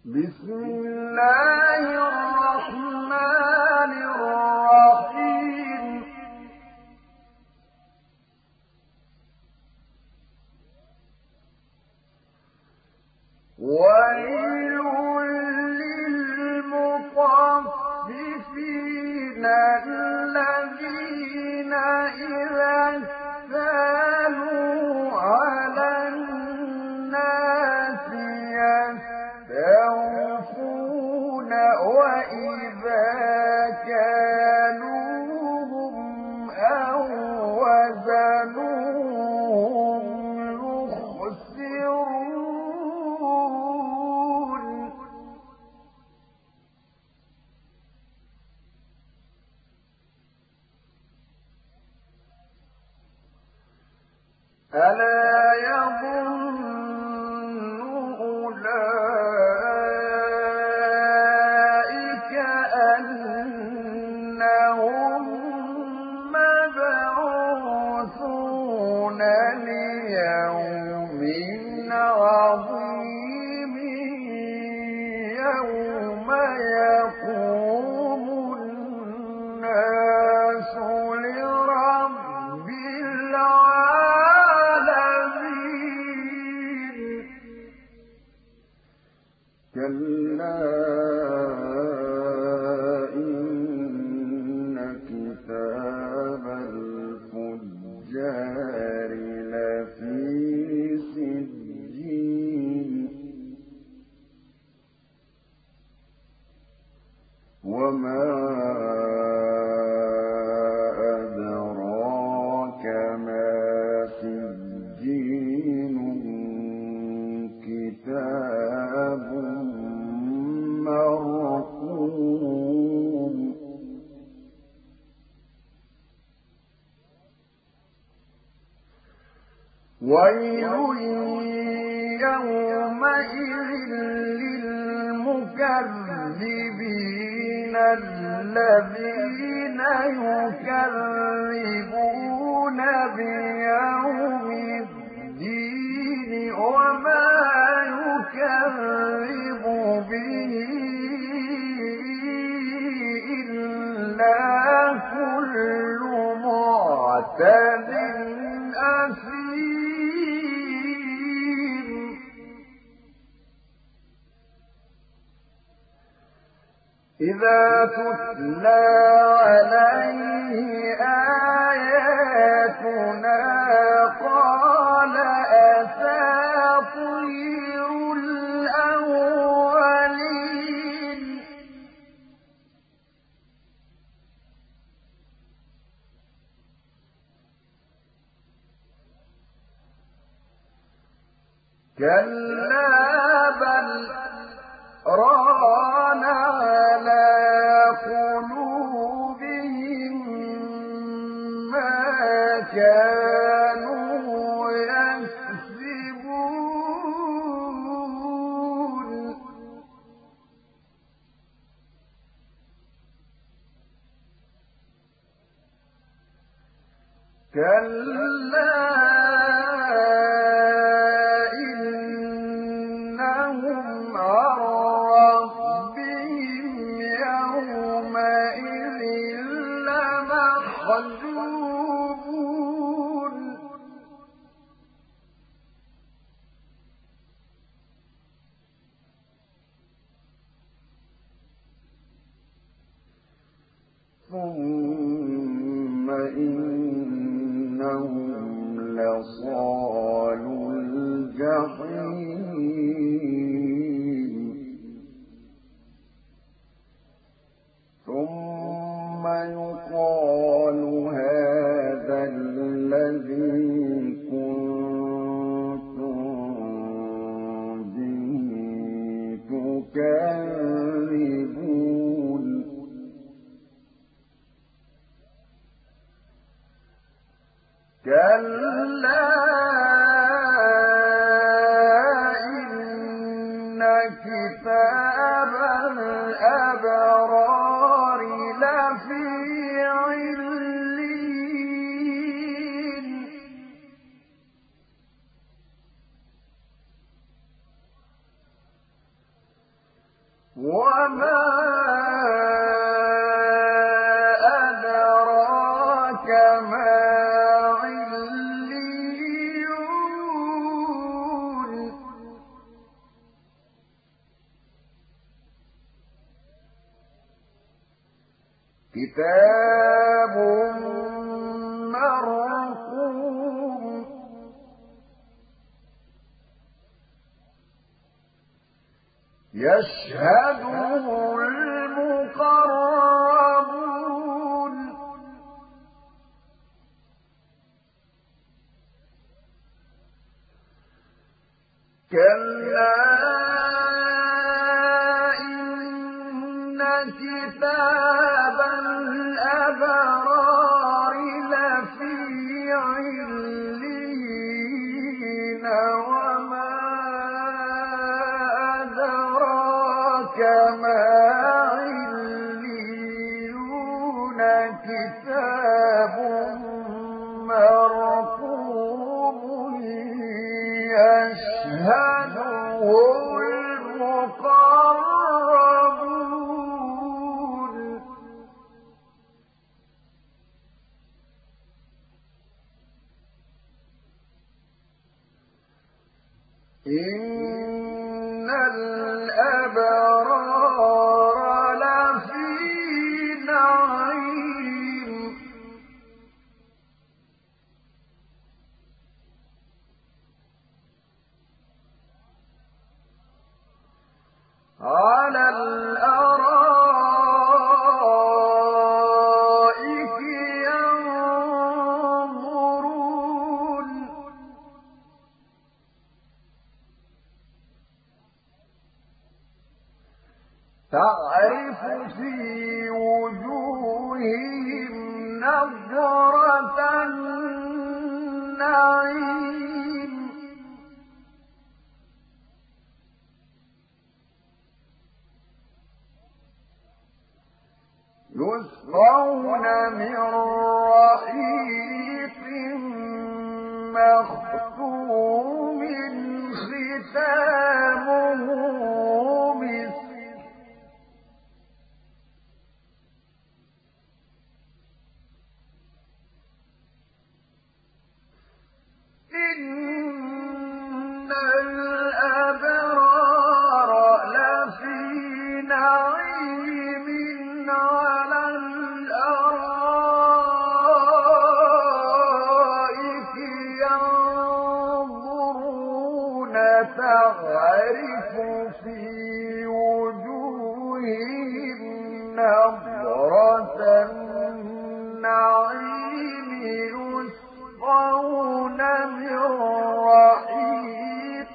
بسم الله الرحمن الرحيم ويل للمطففين الذين إذا اكتالوا على الناس يستوفون وإذا كالوهم أو وزنوهم يخسرون ألا يظن أولئك أنهم مبعوثون ليوم عظيم يوم يقوم الناس لرب العالمين كلا إن كتاب الفجار لفي سجين وما أدراك ما سجين كتاب مرقوم ويل يومئذ للمكذبين الذين يكذبون بيوم الدين وما يكذب به إلا كل معتد أثيم إذا تتلى عليه آياتنا قال أساطير الأولين كلا بل ران على قلوبهم ما كانوا يكسبون كلا إنهم عن ربهم يومئذ لمحجوبون ثم إنهم لصالو الجحيم ثم يقال هذا الذي كنتم به تكذبون كلا إن كتاب الأبرار لفي عليين وما أدراك ما عليون كتاب مرقوم يشهده المقربون كلا إن كتاب الأبرار لفي عليين وما أدراك ما عليون كتاب مرقوم يشهده المقربون إن الأبرار لفي نعيم على الأرائك ينظرون تعرف في وجوههم نضرة النعيم يسقون من رحيق مختوم ختامه مسك إن الأبرار لفي نعيم على الأرائك ينظرون تعرف في وجوههم نضرة النعيم يسقون من رحيق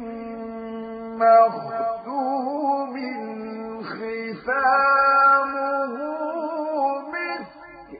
مختوم ختامه مسك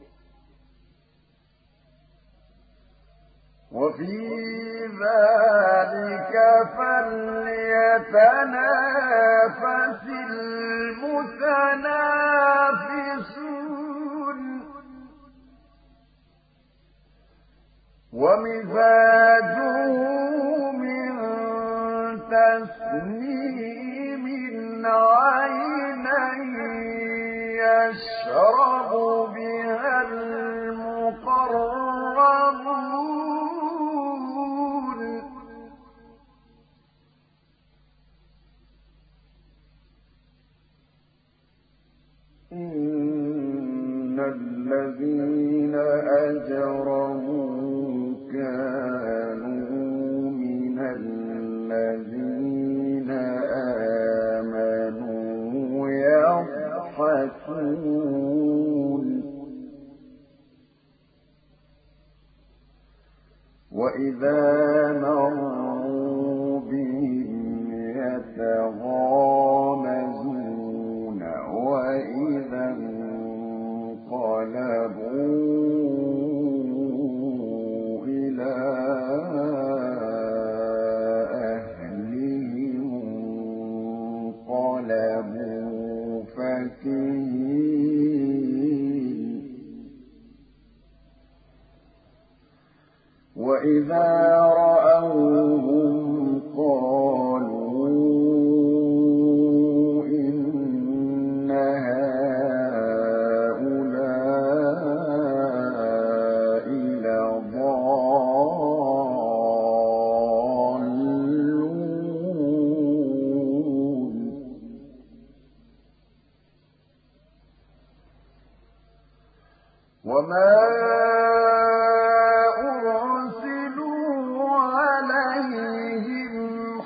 وفي ذلك فليتنافس المتنافسون ومزاجه من تسنيم عينا يشرب بها المقربون إن الذين أجرموا كانوا من الذين آمنوا يضحكون وإذا مروا بهم يتغامزون وإذا انقلبوا إلى أهلهم انقلبوا فكهين وإذا رأوهم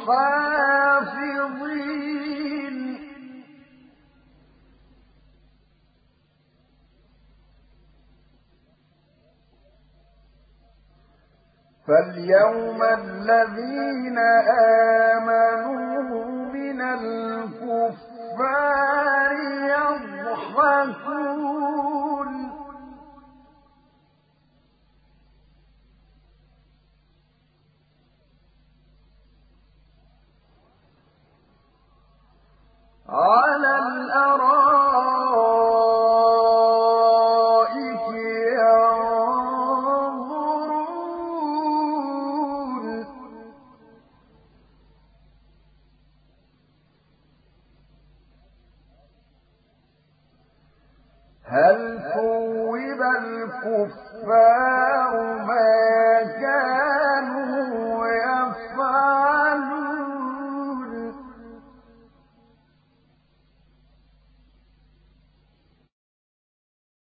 حافظين فاليوم الذين آمنوا من الكفار يضحكون على الأرائك ينظرون هل ثوب الكفار ما